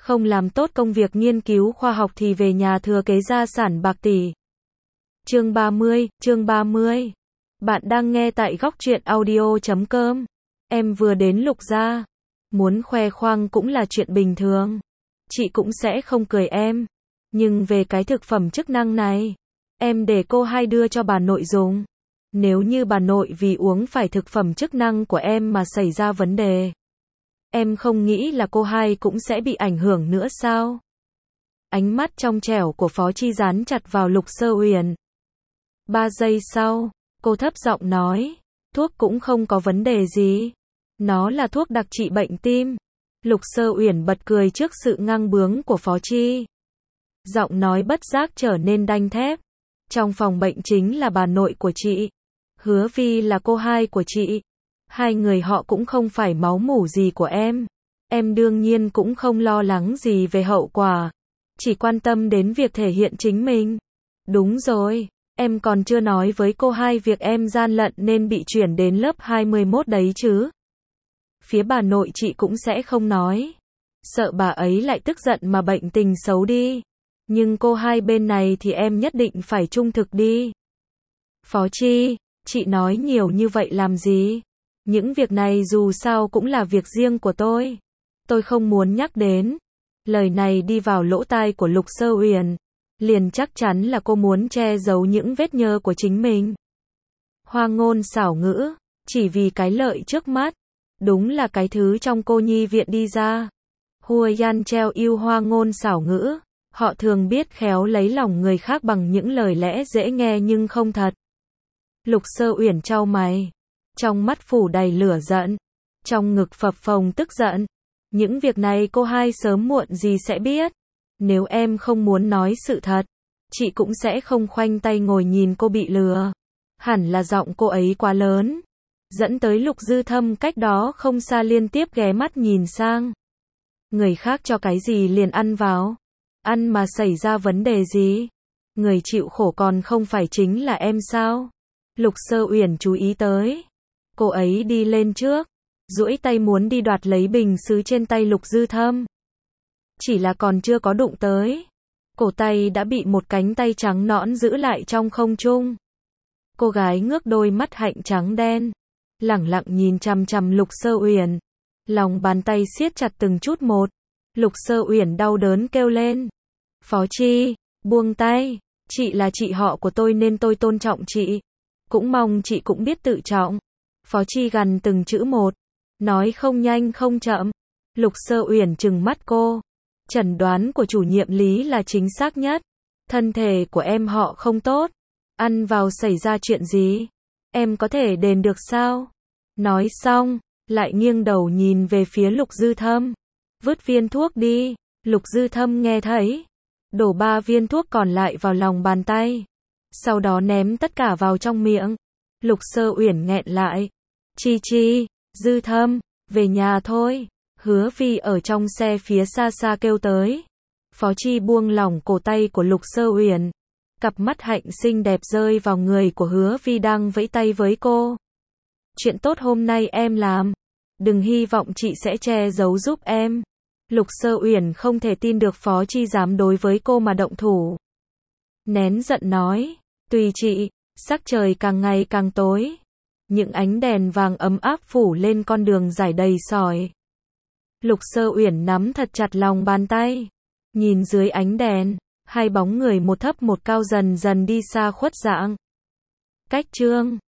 không làm tốt công việc nghiên cứu khoa học thì về nhà thừa kế gia sản bạc tỷ. Chương 30. Bạn đang nghe tại góc truyện audio.com. Em vừa đến Lục gia. Muốn khoe khoang cũng là chuyện bình thường. Chị cũng sẽ không cười em. Nhưng về cái thực phẩm chức năng này, em để cô hai đưa cho bà nội dùng. Nếu như bà nội vì uống phải thực phẩm chức năng của em mà xảy ra vấn đề, em không nghĩ là cô hai cũng sẽ bị ảnh hưởng nữa sao? Ánh mắt trong trẻo của Phó Chi dán chặt vào Lục Sơ Uyển. 3 giây sau, cô thấp giọng nói, thuốc cũng không có vấn đề gì. Nó là thuốc đặc trị bệnh tim. Lục Sơ Uyển bật cười trước sự ngang bướng của Phó Chi. Giọng nói bất giác trở nên đanh thép. Trong phòng bệnh chính là bà nội của chị. Hứa Vi là cô hai của chị. Hai người họ cũng không phải máu mủ gì của em. Em đương nhiên cũng không lo lắng gì về hậu quả. Chỉ quan tâm đến việc thể hiện chính mình. Đúng rồi, em còn chưa nói với cô hai việc em gian lận nên bị chuyển đến lớp 21 đấy chứ. Phía bà nội chị cũng sẽ không nói. Sợ bà ấy lại tức giận mà bệnh tình xấu đi. Nhưng cô hai bên này thì em nhất định phải trung thực đi. Phó Chi, chị nói nhiều như vậy làm gì? Những việc này dù sao cũng là việc riêng của tôi. Tôi không muốn nhắc đến. Lời này đi vào lỗ tai của Lục Sơ Uyển. Liền chắc chắn là cô muốn che giấu những vết nhơ của chính mình. Hoa ngôn xảo ngữ, chỉ vì cái lợi trước mắt. Đúng là cái thứ trong cô nhi viện đi ra. Hua Yan treo yêu hoa ngôn xảo ngữ. Họ thường biết khéo lấy lòng người khác bằng những lời lẽ dễ nghe nhưng không thật. Lục Sơ Uyển chau mày. Trong mắt phủ đầy lửa giận. Trong ngực phập phồng tức giận. Những việc này cô hai sớm muộn gì sẽ biết. Nếu em không muốn nói sự thật, chị cũng sẽ không khoanh tay ngồi nhìn cô bị lừa. Hẳn là giọng cô ấy quá lớn. Dẫn tới Lục Dư Thâm cách đó không xa liên tiếp ghé mắt nhìn sang. Người khác cho cái gì liền ăn vào. Ăn mà xảy ra vấn đề gì? Người chịu khổ còn không phải chính là em sao? Lục Sơ Uyển chú ý tới. Cô ấy đi lên trước, duỗi tay muốn đi đoạt lấy bình sứ trên tay Lục Dư Thâm. Chỉ là còn chưa có đụng tới, cổ tay đã bị một cánh tay trắng nõn giữ lại trong không trung. Cô gái ngước đôi mắt hạnh trắng đen, lẳng lặng nhìn chằm chằm Lục Sơ Uyển. Lòng bàn tay siết chặt từng chút một. Lục Sơ Uyển đau đớn kêu lên. Phó Chi, buông tay. Chị là chị họ của tôi nên tôi tôn trọng chị. Cũng mong chị cũng biết tự trọng. Phó Chi gằn từng chữ một. Nói không nhanh không chậm. Lục Sơ Uyển trừng mắt cô. Chẩn đoán của chủ nhiệm Lý là chính xác nhất. Thân thể của em họ không tốt. Ăn vào xảy ra chuyện gì? Em có thể đền được sao? Nói xong, lại nghiêng đầu nhìn về phía Lục Dư Thâm. Vứt viên thuốc đi. Lục Dư Thâm nghe thấy. Đổ 3 viên thuốc còn lại vào lòng bàn tay. Sau đó ném tất cả vào trong miệng. Lục Sơ Uyển nghẹn lại. Chi, Dư Thâm, về nhà thôi. Hứa Vi ở trong xe phía xa xa kêu tới. Phó Chi buông lỏng cổ tay của Lục Sơ Uyển. Cặp mắt hạnh xinh đẹp rơi vào người của Hứa Vi đang vẫy tay với cô. Chuyện tốt hôm nay em làm. Đừng hy vọng chị sẽ che giấu giúp em. Lục Sơ Uyển không thể tin được Phó Chi dám đối với cô mà động thủ. Nén giận nói. Tùy chị. Sắc trời càng ngày càng tối. Những ánh đèn vàng ấm áp phủ lên con đường dài đầy sỏi. Lục Sơ Uyển nắm thật chặt lòng bàn tay. Nhìn dưới ánh đèn, hai bóng người một thấp một cao dần dần đi xa khuất dạng. Cách chương